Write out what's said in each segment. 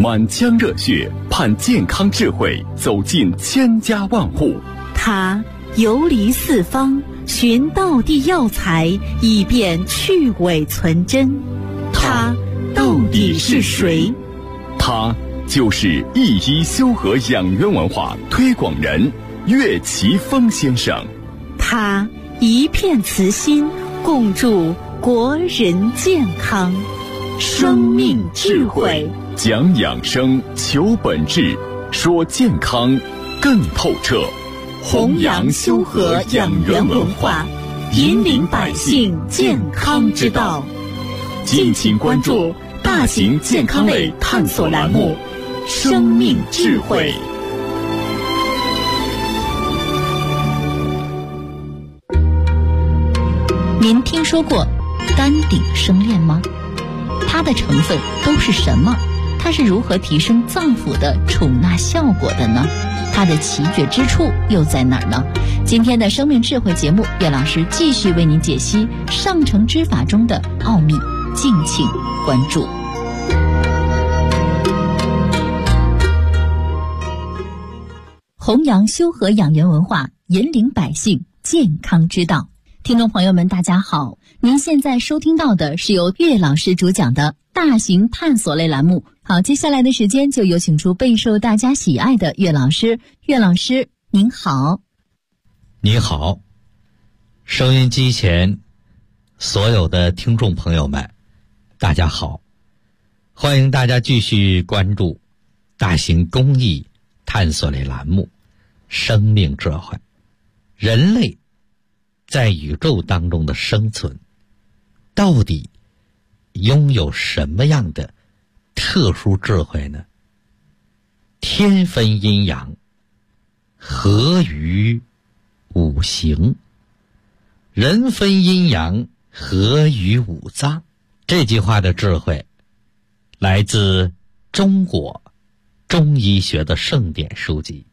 满腔热血盼健康智慧走进千家万户。 他游离四方，寻道地药材，以便去伪存真。他到底是谁？ 他就是一一修和养元文化推广人岳奇峰先生。 他一片慈心，共筑国人健康。生命智慧， 讲养生，求本质，说健康更透彻。 弘扬修和养元文化，引领百姓健康之道。敬请关注大型健康类探索栏目《生命智慧》。 您听说过丹顶生链吗？它的成分都是什么？它是如何提升脏腑的储纳效果的呢？它的奇绝之处又在哪儿呢？今天的生命智慧节目，岳老师继续为您解析上乘之法中的奥秘，敬请关注。弘扬修和养元文化，引领百姓健康之道。听众朋友们，大家好，您现在收听到的是由岳老师主讲的大型探索类栏目。好，接下来的时间就有请出备受大家喜爱的岳老师。岳老师您好。 你好，收音机前所有的听众朋友们，大家好，欢迎大家继续关注大型公益探索类栏目生命智慧。人类在宇宙当中的生存，到底拥有什么样的特殊智慧呢？天分阴阳，合于五行，人分阴阳，合于五脏。这句话的智慧来自中国中医学的圣典书籍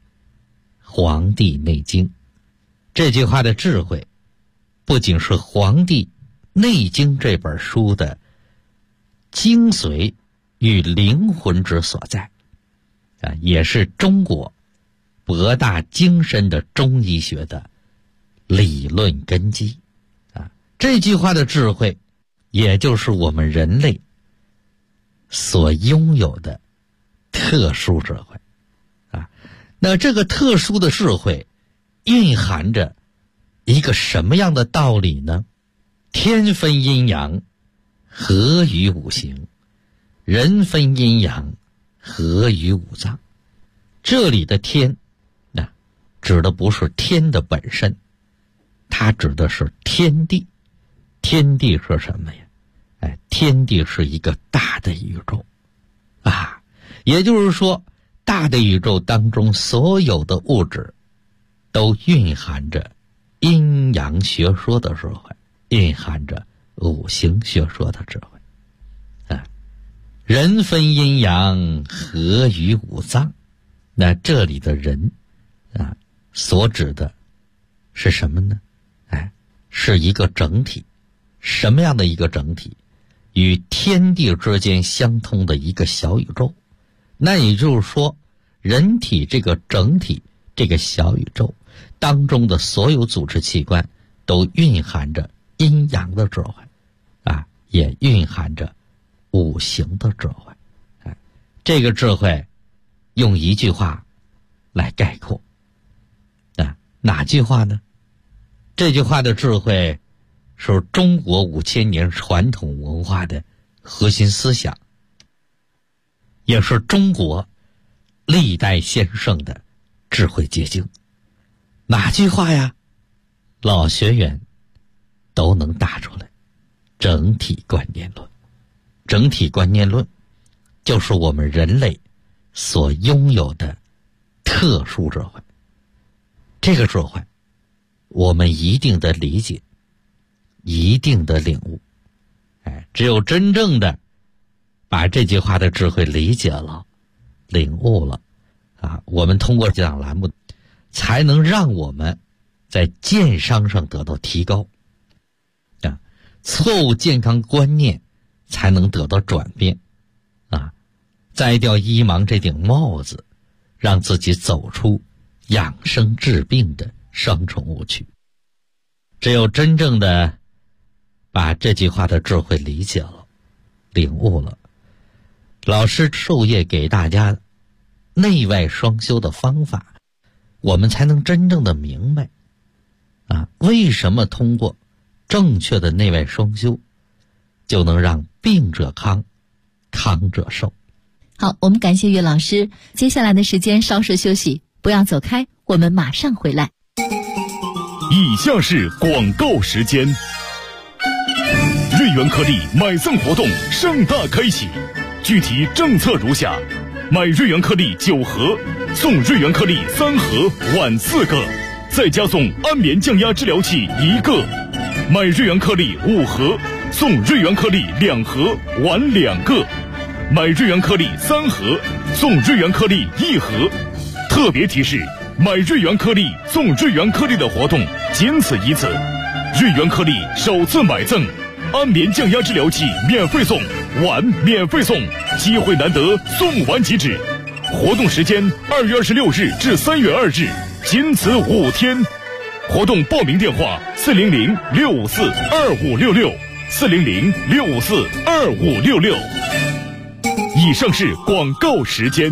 《黄帝内经》。这句话的智慧不仅是《黄帝内经》这本书的精髓与灵魂之所在，也是中国博大精深的中医学的理论根基。这句话的智慧，也就是我们人类所拥有的特殊智慧。那这个特殊的智慧蕴含着一个什么样的道理呢？天分阴阳，合于五行，人分阴阳，合于五脏。这里的天，指的不是天的本身，它指的是天地。天地是什么呀？天地是一个大的宇宙也就是说，大的宇宙当中所有的物质都蕴含着阴阳学说的智慧，蕴含着五行学说的智慧。人分阴阳，合于五脏。那这里的人所指的是什么呢？是一个整体。什么样的一个整体？与天地之间相通的一个小宇宙。那也就是说，人体这个整体，这个小宇宙当中的所有组织器官都蕴含着阴阳的智慧也蕴含着五行的智慧。这个智慧用一句话来概括哪句话呢？这句话的智慧是中国5000年传统文化的核心思想，也是中国历代先生的智慧结晶。哪句话呀？老学员都能答出来。整体观念论。整体观念论就是我们人类所拥有的特殊智慧。这个智慧我们一定的理解，一定的领悟。只有真正的把这句话的智慧理解了，领悟了我们通过这档栏目才能让我们在健商上得到提高错误健康观念才能得到转变摘掉医盲这顶帽子，让自己走出养生治病的双重误区。只有真正的把这句话的智慧理解了、领悟了，老师授业给大家内外双修的方法，我们才能真正的明白为什么通过正确的内外双修就能让病者康，康者寿。 好，我们感谢岳老师。接下来的时间稍事休息，不要走开，我们马上回来。 以下是广告时间。瑞元颗粒买赠活动盛大开启，具体政策如下：买瑞元颗粒9盒，送瑞元颗粒3盒碗4个，再加送安眠降压治疗器1个；买瑞元颗粒5盒，送瑞元颗粒2盒碗2个；买瑞元颗粒3盒，送瑞元颗粒1盒。特别提示：买瑞元颗粒送瑞元颗粒的活动仅此一次，瑞元颗粒首次买赠，安眠降压治疗器免费送，碗免费送，机会难得，送完即止。活动时间2月26日至3月2日，仅此5天。活动报名电话400-654-2566，400-654-2566。以上是广告时间。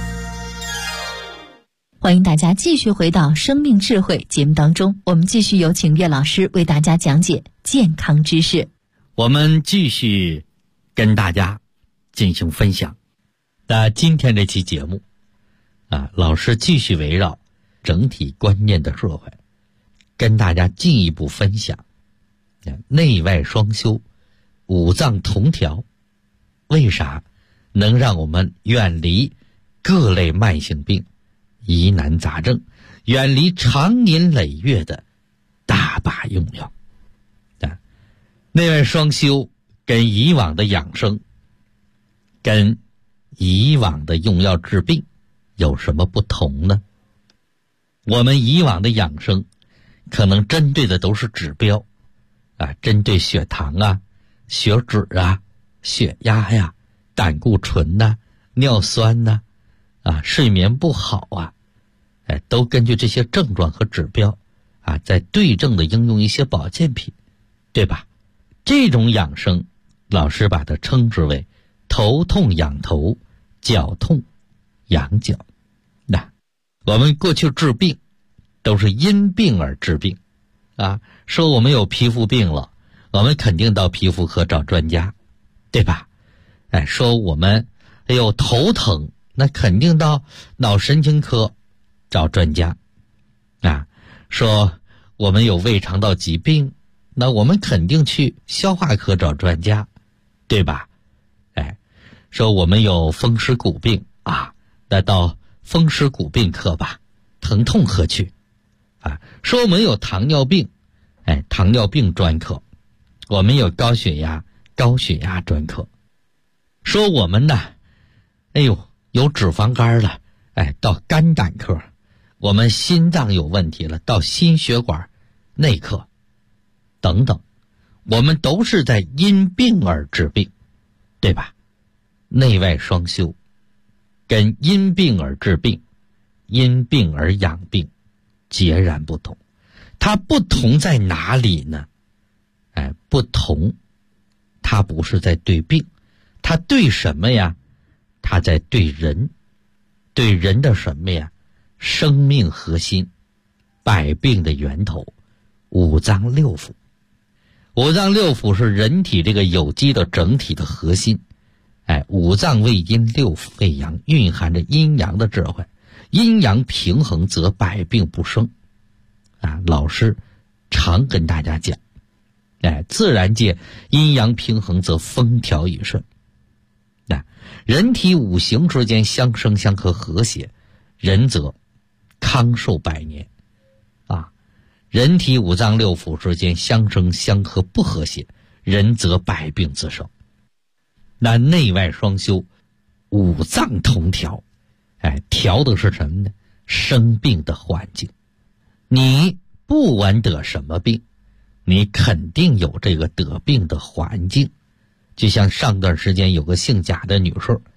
欢迎大家继续回到生命智慧节目当中，我们继续有请岳老师为大家讲解健康知识。 我们继续跟大家进行分享。那今天这期节目老师继续围绕整体观念的社会，跟大家进一步分享内外双修、五脏同调，为啥能让我们远离各类慢性病、疑难杂症，远离长年累月的大把用药。内外双修跟以往的养生，跟以往的用药治病有什么不同呢？我们以往的养生可能针对的都是指标针对血糖血脂血压胆固醇尿酸睡眠不好都根据这些症状和指标在对症的应用一些保健品，对吧？这种养生老师把它称之为头痛养头，脚痛养脚。我们过去治病都是因病而治病说我们有皮肤病了，我们肯定到皮肤科找专家，对吧？说我们有头疼，那肯定到脑神经科找专家说我们有胃肠道疾病，那我们肯定去消化科找专家，对吧？说我们有风湿骨病那到风湿骨病科吧，疼痛科去说我们有糖尿病，糖尿病专科；我们有高血压专科。说我们有脂肪肝了，到肝胆科；我们心脏有问题了，到心血管内科等等。我们都是在因病而治病，对吧？内外双修跟因病而治病、因病而养病截然不同。它不同在哪里呢？不同，它不是在对病，它对什么呀？它在对人，对人的什么呀？生命核心，百病的源头，五脏六腑。五脏六腑是人体这个有机的整体的核心。五脏为阴，六腑为阳，蕴含着阴阳的智慧。阴阳平衡则百病不生老师常跟大家讲自然界阴阳平衡则风调雨顺人体五行之间相生相克和谐，人则康寿百年人体五脏六腑之间相生相克不和谐，人则百病滋生。那内外双修，五脏同调调的是什么呢？生病的环境。你不管得什么病，你肯定有这个得病的环境。就像上段时间有个姓贾的女士，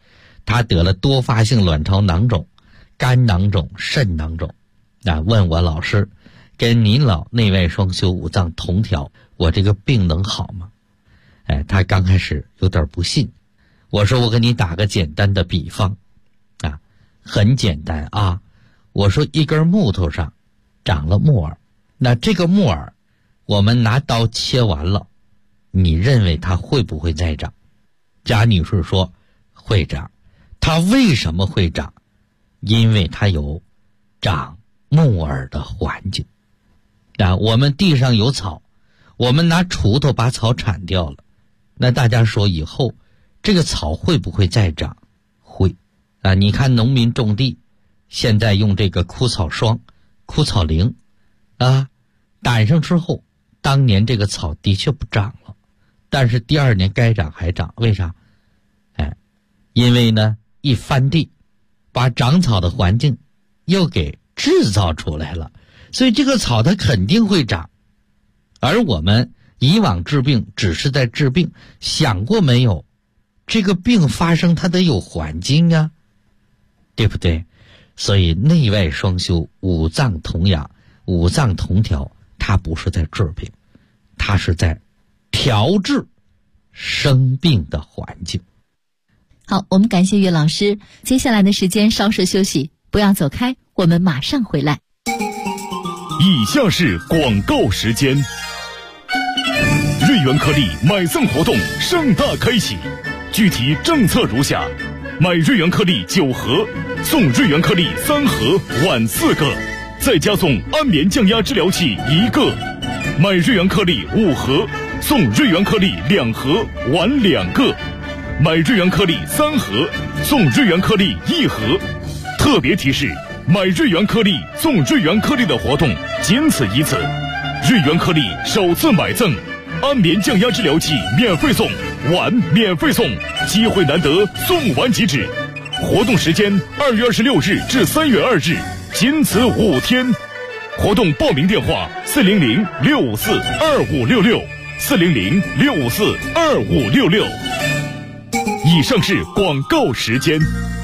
他得了多发性卵巢囊肿、肝囊肿、肾囊肿，问我老师，跟您老内外双修五脏同调，我这个病能好吗？他刚开始有点不信。我说我给你打个简单的比方很简单啊。我说一根木头上长了木耳，那这个木耳我们拿刀切完了，你认为它会不会再长？贾女士说会长。它为什么会长？因为它有长木耳的环境。我们地上有草，我们拿锄头把草铲掉了，那大家说以后这个草会不会再长？会。你看农民种地，现在用这个枯草霜、枯草灵掸上之后，当年这个草的确不长了，但是第二年该长还长。为啥？因为呢一翻地，把长草的环境又给制造出来了，所以这个草它肯定会长。而我们以往治病只是在治病，想过没有这个病发生它得有环境啊，对不对？所以内外双修，五脏同养，五脏同调，它不是在治病，它是在调治生病的环境。 好，我们感谢岳老师。接下来的时间稍事休息，不要走开，我们马上回来。 以下是广告时间。瑞元颗粒买赠活动盛大开启，具体政策如下：买瑞元颗粒9盒，送瑞元颗粒3盒，碗4个，再加送安眠降压治疗器1个；买瑞元颗粒5盒，送瑞元颗粒2盒，碗2个；买瑞元颗粒3盒，送瑞元颗粒1盒。特别提示：买瑞元颗粒送瑞元颗粒的活动仅此一次，瑞元颗粒首次买赠安眠降压治疗器免费送，碗免费送，机会难得，送完即止。活动时间2月26日至3月2日，仅此5天。活动报名电话400-654-2566 400-654-2566。以上是广告时间。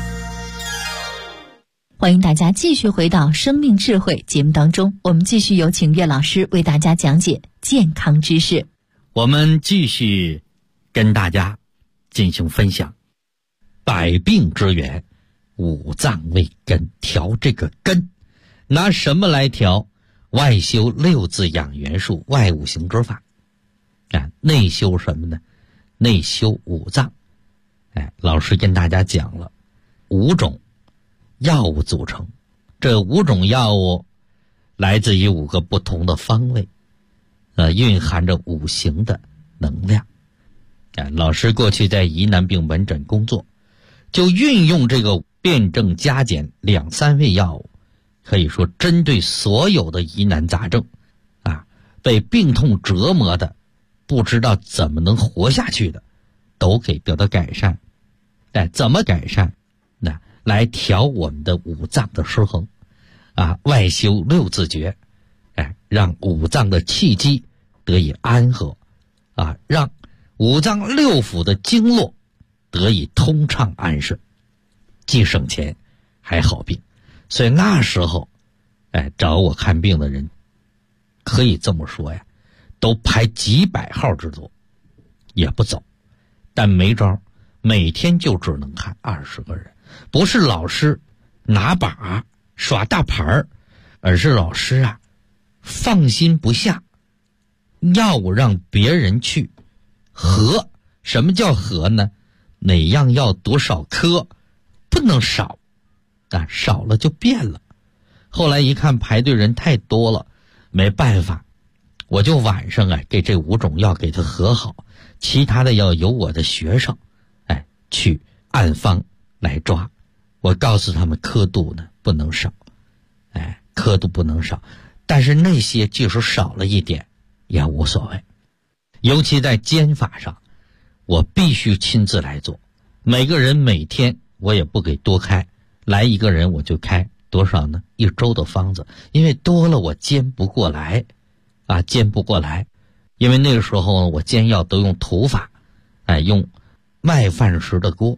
欢迎大家继续回到生命智慧节目当中，我们继续有请岳老师为大家讲解健康知识。 我们继续跟大家进行分享百病之源，五脏为根，调这个根，拿什么来调？外修6字养元术，外五行之法。内修什么呢？内修五脏。老师跟大家讲了5种药物组成，这5种药物来自于5个不同的方位，蕴含着5行的能量。老师过去在疑难病门诊工作，就运用这个辩证加减2、3味药物，可以说针对所有的疑难杂症被病痛折磨的不知道怎么能活下去的，都给得到改善。怎么改善？来调我们的五脏的失衡外修6字诀，让五脏的气机得以安和让五脏6腑的经络得以通畅安顺，既省钱还好病。所以那时候找我看病的人可以这么说都排几百号之多也不走，但没招，每天就只能看20个人。不是老师拿把耍大牌，而是老师放心不下，药物让别人去合。什么叫合呢？哪样药多少颗不能少，少了就变了。后来一看排队人太多了，没办法，我就晚上给这5种药给它合好，其他的要由我的学生去按方来抓。我告诉他们刻度呢不能少，刻度不能少，但是那些即使少了一点也无所谓。尤其在煎法上，我必须亲自来做。每个人每天我也不给多开，来1个人我就开多少呢？1周的方子，因为多了我煎不过来煎不过来。因为那个时候我煎药都用土法用麦饭石的锅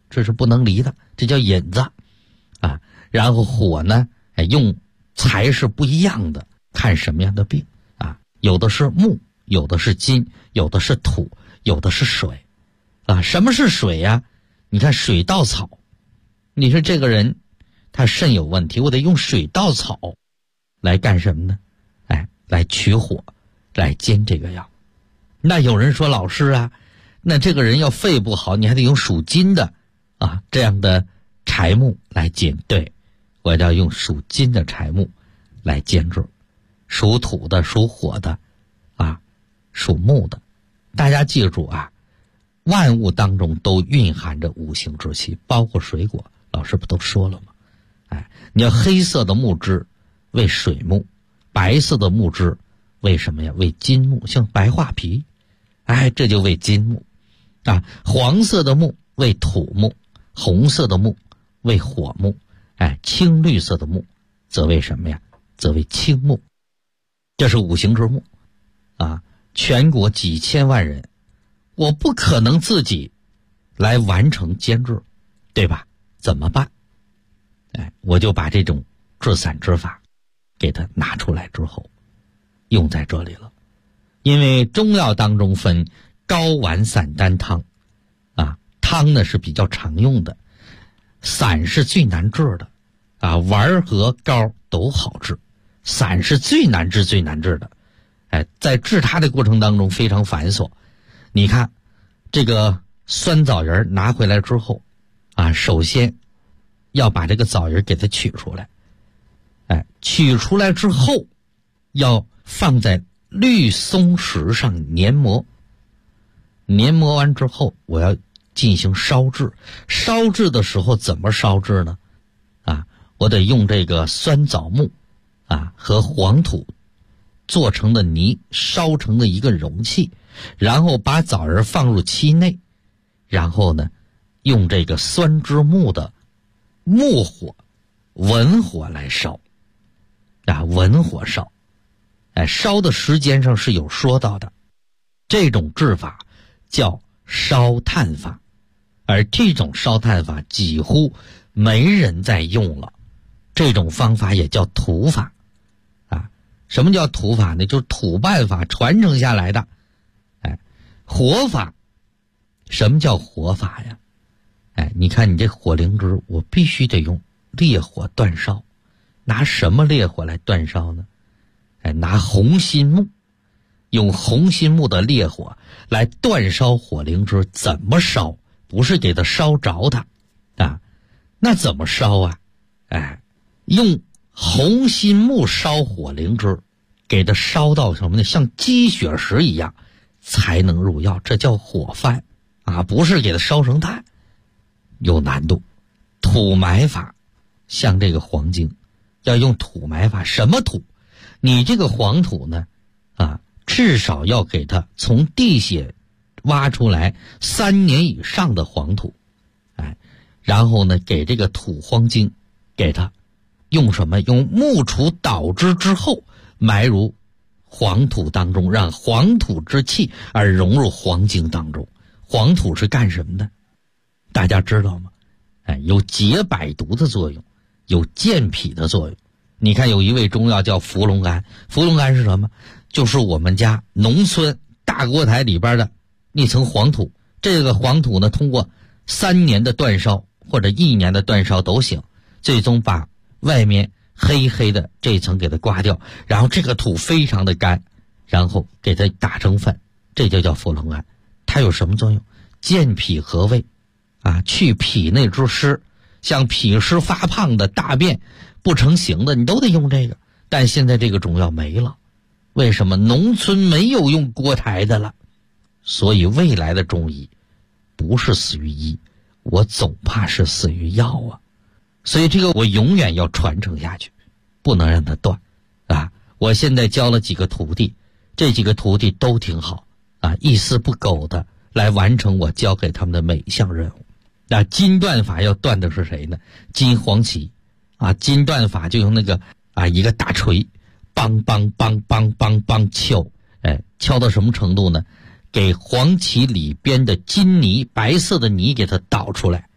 这是不能离的，这叫引子啊。然后火呢，用材是不一样的，看什么样的病啊，有的是木，有的是金，有的是土，有的是水啊。什么是水呀？你看水稻草，你说这个人他肾有问题，我得用水稻草来干什么呢？来取火，来煎这个药。那有人说老师啊，那这个人要肺不好，你还得用属金的啊这样的柴木来煎。对，我要用属金的柴木来煎制，属土的、属火的啊、属木的。大家记住啊，万物当中都蕴含着五行之气，包括水果，老师不都说了吗？你要黑色的木质为水木，白色的木质为什么呀？为金木，像白桦皮，这就为金木啊。黄色的木为土木，红色的木为火木，青绿色的木则为什么呀？则为青木。这是五行之木啊。全国几千万人，我不可能自己来完成煎制，对吧？怎么办？我就把这种制散之法给它拿出来之后用在这里了。因为中药当中分膏丸散丹汤啊，汤呢是比较常用的，散是最难治的啊，丸和膏都好治，散是最难治的。在治它的过程当中非常繁琐。你看这个酸枣仁拿回来之后啊，首先要把这个枣仁给它取出来，取出来之后要放在绿松石上研磨，研磨完之后我要进行烧制。烧制的时候怎么烧制呢？我得用这个酸枣木和黄土做成的泥，烧成的一个容器，然后把枣仁放入其内，然后呢用这个酸之木的木火文火来烧文火烧，烧的时间上是有说到的。这种制法叫烧炭法，而这种烧炭法几乎没人在用了。这种方法也叫土法什么叫土法呢？就是土办法传承下来的。火法，什么叫火法呀？你看你这火灵芝，我必须得用烈火煅烧。拿什么烈火来煅烧呢？拿红心木，用红心木的烈火来煅烧火灵芝。怎么烧？不是给它烧着它那怎么烧啊？用红心木烧火灵芝，给它烧到什么呢？像积雪石一样才能入药，这叫火翻不是给它烧成炭，有难度。土埋法，像这个黄精要用土埋法。什么土？你这个黄土呢至少要给它从地下挖出来3年以上的黄土，然后呢给这个土黄精给它用什么？用木杵捣之之后埋入黄土当中，让黄土之气而融入黄精当中。黄土是干什么的？大家知道吗？有解百毒的作用，有健脾的作用。你看有一味中药叫伏龙胺，伏龙胺是什么？就是我们家农村大锅台里边的那层黄土。这个黄土呢，通过3年的煅烧或者1年的煅烧都行，最终把外面黑黑的这层给它刮掉，然后这个土非常的干，然后给它打成粉，这就叫伏龙胺。它有什么作用？健脾和胃去脾内之湿，像脾湿发胖的、大便不成形的，你都得用这个。但现在这个中药没了，为什么？农村没有用锅台的了。所以未来的中医不是死于医，我总怕是死于药所以这个我永远要传承下去，不能让它断我现在教了几个徒弟，这几个徒弟都挺好一丝不苟的来完成我教给他们的每一项任务。金断法要断的是谁呢？金黄芪金断法就用那个一个大锤，梆梆梆梆梆梆敲，敲到什么程度呢？给黄芪里边的金泥，白色的泥给它倒出来，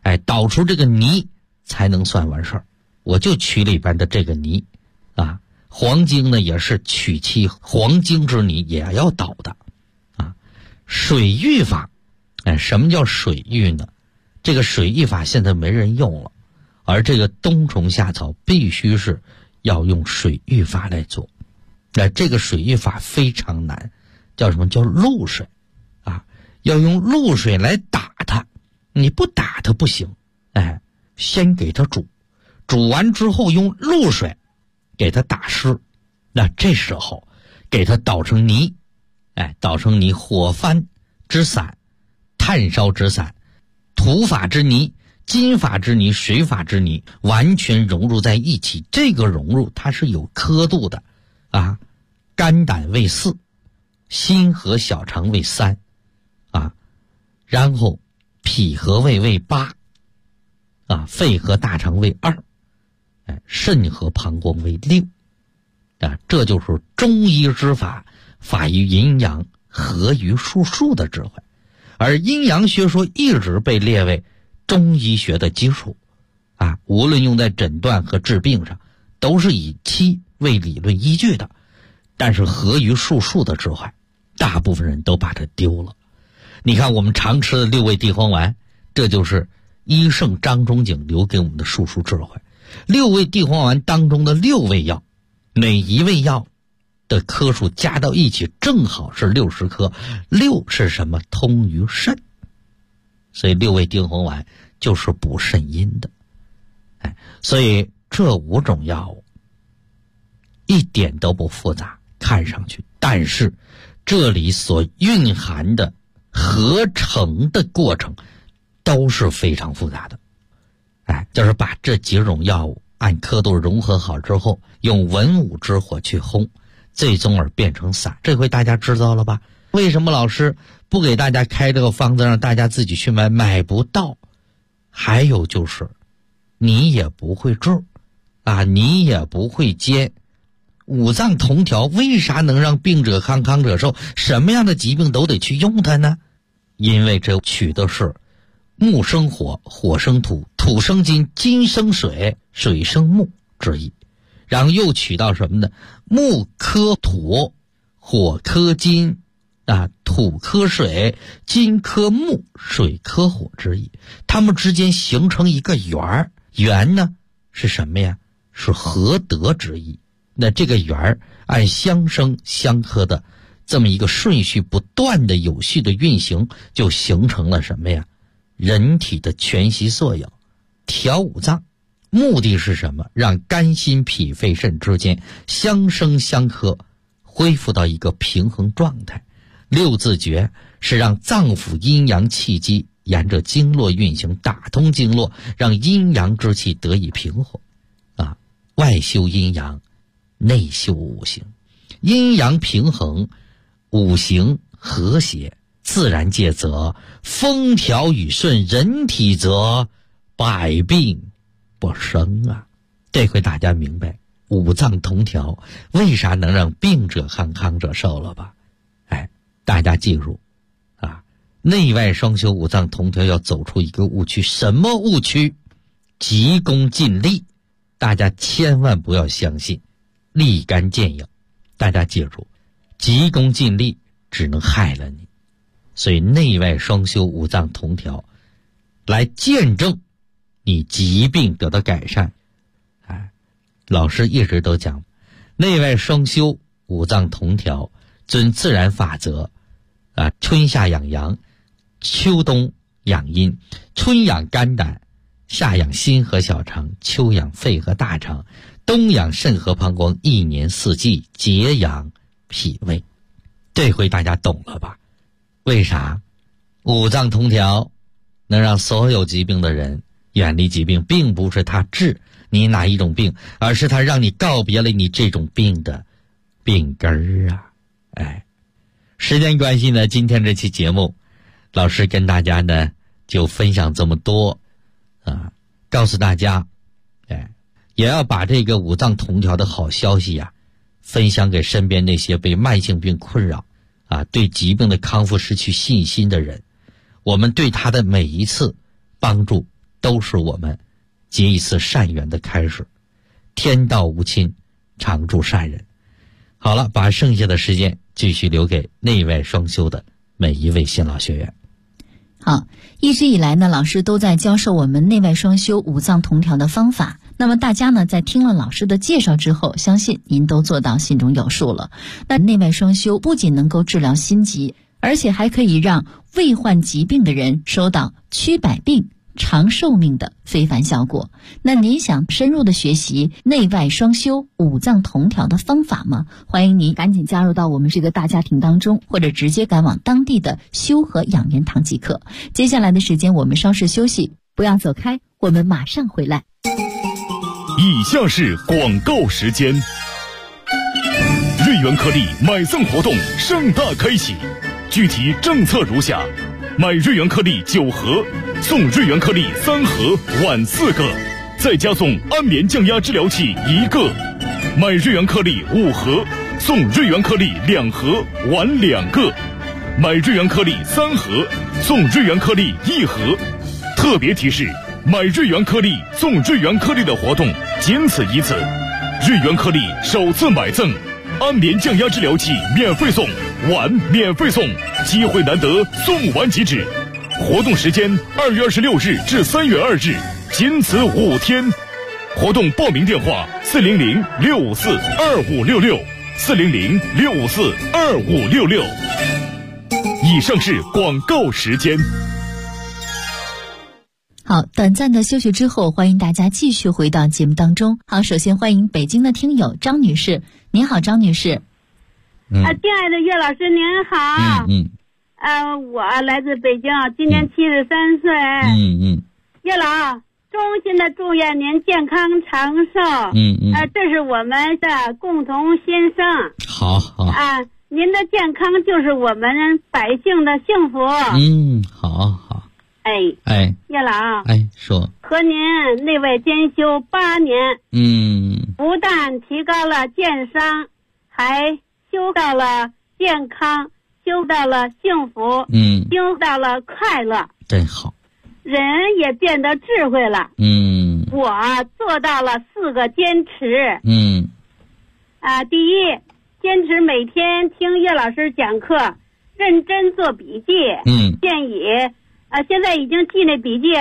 导出这个泥才能算完事儿。我就取里边的这个泥啊，黄精呢也是取其黄精之泥，也要捣的啊。水浴法，什么叫水浴呢？这个水浴法现在没人用了，而这个冬虫夏草必须是要用水浴法来做。这个水浴法非常难，叫什么？叫露水啊，要用露水来打它，你不打它不行。先给它煮，煮完之后用露水给它打湿，那这时候给它捣成泥，捣成泥，火翻之散，炭烧之散，土法之泥，金法之泥，水法之泥，完全融入在一起。这个融入它是有刻度的啊，肝胆为4，心和小肠为3啊，然后脾和胃为8啊，肺和大肠为2，肾和膀胱为6啊，这就是中医之法，法于阴阳，合于术数的智慧。而阴阳学说一直被列为中医学的基础啊，无论用在诊断和治病上，都是以其为理论依据的。但是合于术数的智慧，大部分人都把它丢了。你看我们常吃的6味地黄丸，这就是医圣张仲景留给我们的术数智慧。6味地黄丸当中的6味药，每一味药的颗数加到一起正好是60克，6是什么？通于肾，所以6味地黄丸就是补肾阴的。所以这5种药物一点都不复杂，看上去，但是这里所蕴含的合成的过程都是非常复杂的。就是把这几种药物按刻度融合好之后，用文武之火去烘，最终而变成散。这回大家知道了吧？为什么老师不给大家开这个方子让大家自己去买？买不到。还有就是你也不会治啊，你也不会煎。五脏同调为啥能让病者康，康者寿？什么样的疾病都得去用它呢？因为这取的是木生火，火生土，土生金，金生水，水生木之意。然后又取到什么呢？木克土，火克金啊，土克水，金克木，水克火之意。它们之间形成一个圆儿，圆呢是什么呀？是合德之意。那这个圆儿按相生相克的这么一个顺序不断的有序的运行，就形成了什么呀？人体的全息作用，调五脏，目的是什么？让肝心脾肺肾之间相生相克，恢复到一个平衡状态。六字诀是让脏腑阴阳气机沿着经络运行，打通经络，让阴阳之气得以平和啊。外修阴阳，内修五行，阴阳平衡，五行和谐，自然界则风调雨顺，人体则百病不生啊。这回大家明白五脏同调为啥能让病者康，康者寿了吧？大家记住啊，内外双修，五脏同调，要走出一个误区。什么误区？急功近利。大家千万不要相信，立竿见影。大家记住，急功近利只能害了你。所以内外双修，五脏同调，来见证你疾病得到改善。老师一直都讲，内外双修，五脏同调，遵自然法则啊，春夏养阳，秋冬养阴，春养肝胆，夏养心和小肠，秋养肺和大肠，冬养肾和膀胱，一年四季节养脾胃。这回大家懂了吧？为啥五脏同调能让所有疾病的人远离疾病？并不是他治你哪一种病，而是他让你告别了你这种病的病根儿啊。时间关系呢，今天这期节目老师跟大家呢就分享这么多啊，告诉大家也要把这个五脏同调的好消息呀分享给身边那些被慢性病困扰啊，对疾病的康复失去信心的人。我们对他的每一次帮助都是我们结一次善缘的开始。天道无亲，常住善人。好了，把剩下的时间继续留给内外双修的每一位新老学员。 好，一直以来呢，老师都在教授我们内外双修五脏同调的方法。那么大家呢，在听了老师的介绍之后，相信您都做到心中有数了。那内外双修不仅能够治疗心疾，而且还可以让未患疾病的人收到驱百病、长寿命的非凡效果。那您想深入的学习内外双修五脏同调的方法吗？欢迎您赶紧加入到我们这个大家庭当中，或者直接赶往当地的修和养元堂即可。接下来的时间我们稍事休息，不要走开，我们马上回来。 以下是广告时间。瑞元颗粒买赠活动盛大开启，具体政策如下：买瑞元颗粒9盒，送瑞元颗粒3盒，碗4个，再加送安眠降压治疗器1个；买瑞元颗粒5盒，送瑞元颗粒2盒，碗2个；买瑞元颗粒3盒，送瑞元颗粒1盒。特别提示：买瑞元颗粒送瑞元颗粒的活动仅此一次，瑞元颗粒首次买赠，安眠降压治疗器免费送，碗免费送，机会难得，送完即止。活动时间2月26日至3月2日，仅此5天。活动报名电话400-654-2566，400-654-2566。以上是广告时间。 好，短暂的休息之后，欢迎大家继续回到节目当中。好，首先欢迎北京的听友张女士。您好，张女士。 亲爱的岳老师您好。我来自北京，今年73岁。岳老，衷心的祝愿您健康长寿。这是我们的共同心声。 好。 您的健康就是我们百姓的幸福。 好。 岳老， 说和您内外兼修8年，不但提高了健商，还修到了健康，修到了幸福，修到了快乐， 真好。 人也变得智慧了。我做到了4个坚持。第一，坚持每天听岳老师讲课，认真做笔记。建议现在已经记那笔记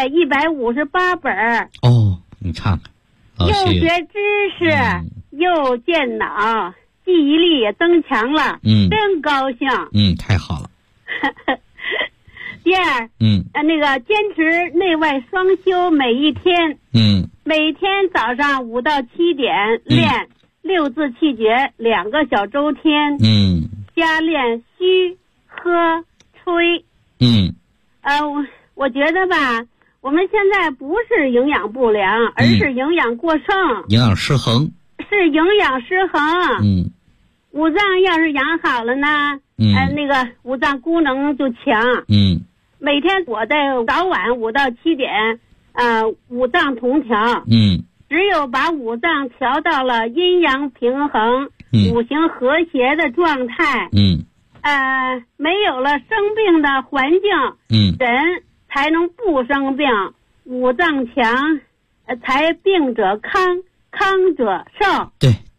158本。 你看看， 又学知识，又健脑，记忆力也增强了。真高兴。 太好了。 第二，那个坚持内外双修，每一天，每天早上5到7点练6字气诀2个小周天，加练虚、喝、吹。我觉得吧，我们现在不是营养不良，而是营养过剩， 营养失衡。 是营养失衡。五脏要是养好了呢，那个五脏功能就强。每天我在早晚5到7点，五脏同调。只有把五脏调到了阴阳平衡、五行和谐的状态，没有了生病的环境，人才能不生病。五脏强，才病者康，康者寿。